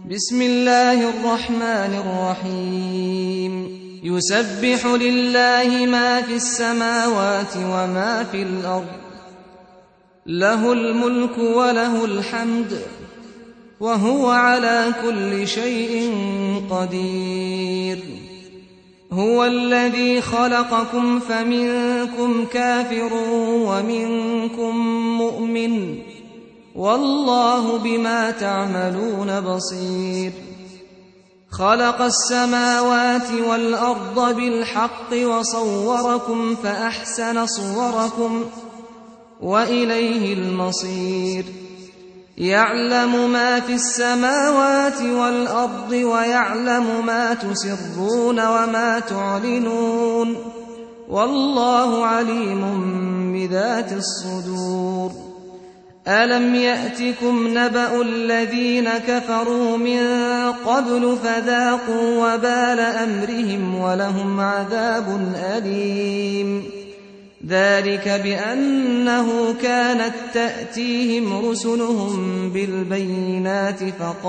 بسم الله الرحمن الرحيم يسبح لله ما في السماوات وما في الأرض له الملك وله الحمد وهو على كل شيء قدير هو الذي خلقكم فمنكم كافر ومنكم مؤمن والله بما تعملون بصير خلق السماوات والأرض بالحق وصوركم فأحسن صوركم وإليه المصير يعلم ما في السماوات والأرض ويعلم ما تسرون وما تعلنون والله عليم بذات الصدور ألم يأتكم نبأ الذين كفروا من قبل فذاقوا وبال أمرهم ولهم عذاب أليم ذلك بأنه كانت تأتيهم رسلهم بالبينات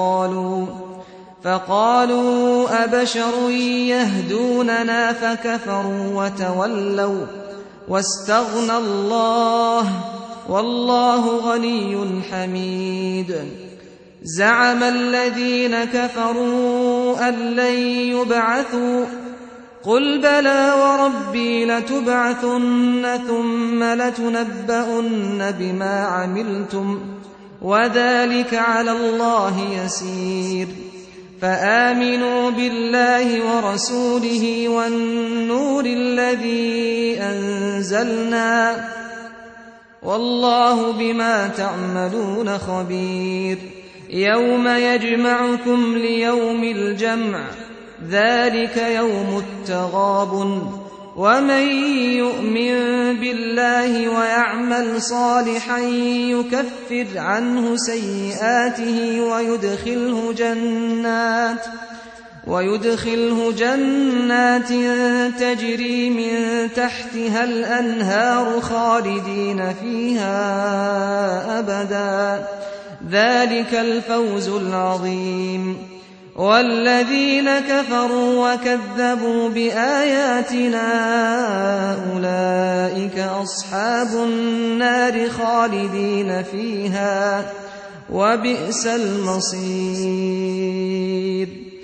فقالوا أبشر يهدوننا فكفروا وتولوا واستغنى الله والله غني حميد زعم الذين كفروا أن لن يبعثوا قل بلى وربي لتبعثن ثم لتنبؤن بما عملتم وذلك على الله يسير فآمنوا بالله ورسوله والنور الذي أنزلنا والله بما تعملون خبير يوم يجمعكم ليوم الجمع ذلك يوم التغابن ومن يؤمن بالله ويعمل صالحا يكفر عنه سيئاته ويدخله جنات تجري من تحتها الأنهار خالدين فيها أبدا ذلك الفوز العظيم والذين كفروا وكذبوا بآياتنا أولئك أصحاب النار خالدين فيها وبئس المصير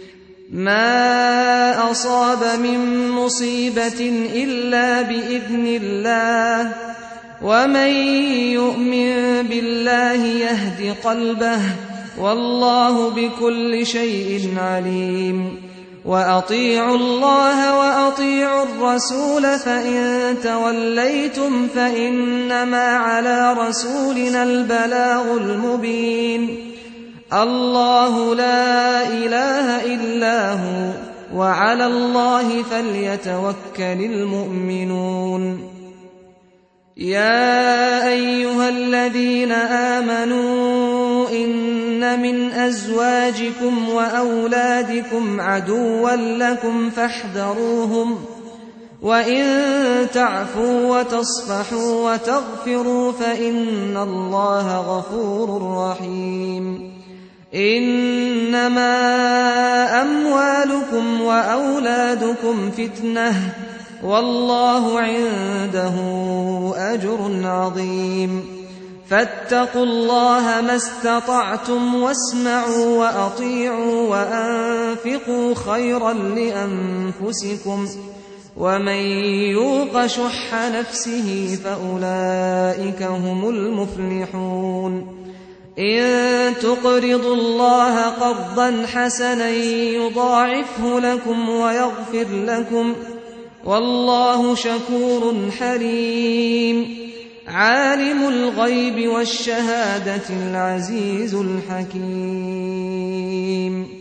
ما أصاب من مصيبة إلا بإذن الله ومن يؤمن بالله يهد قلبه والله بكل شيء عليم وأطيعوا الله وأطيعوا الرسول فإن توليتم فإنما على رسولنا البلاغ المبين الله لا إله إلا هو وعلى الله فليتوكل المؤمنون يا أيها الذين آمنوا إن من أزواجكم وأولادكم عدوا لكم فاحذروهم وإن تعفوا وتصفحوا وتغفروا فإن الله غفور رحيم إنما أموالكم وأولادكم فتنة والله عنده أجر عظيم فاتقوا الله ما استطعتم واسمعوا وأطيعوا وأنفقوا خيرا لأنفسكم ومن يوق شح نفسه فأولئك هم المفلحون إن تقرضوا الله قرضا حسنا يضاعفه لكم ويغفر لكم والله شكور حليم عالم الغيب والشهادة العزيز الحكيم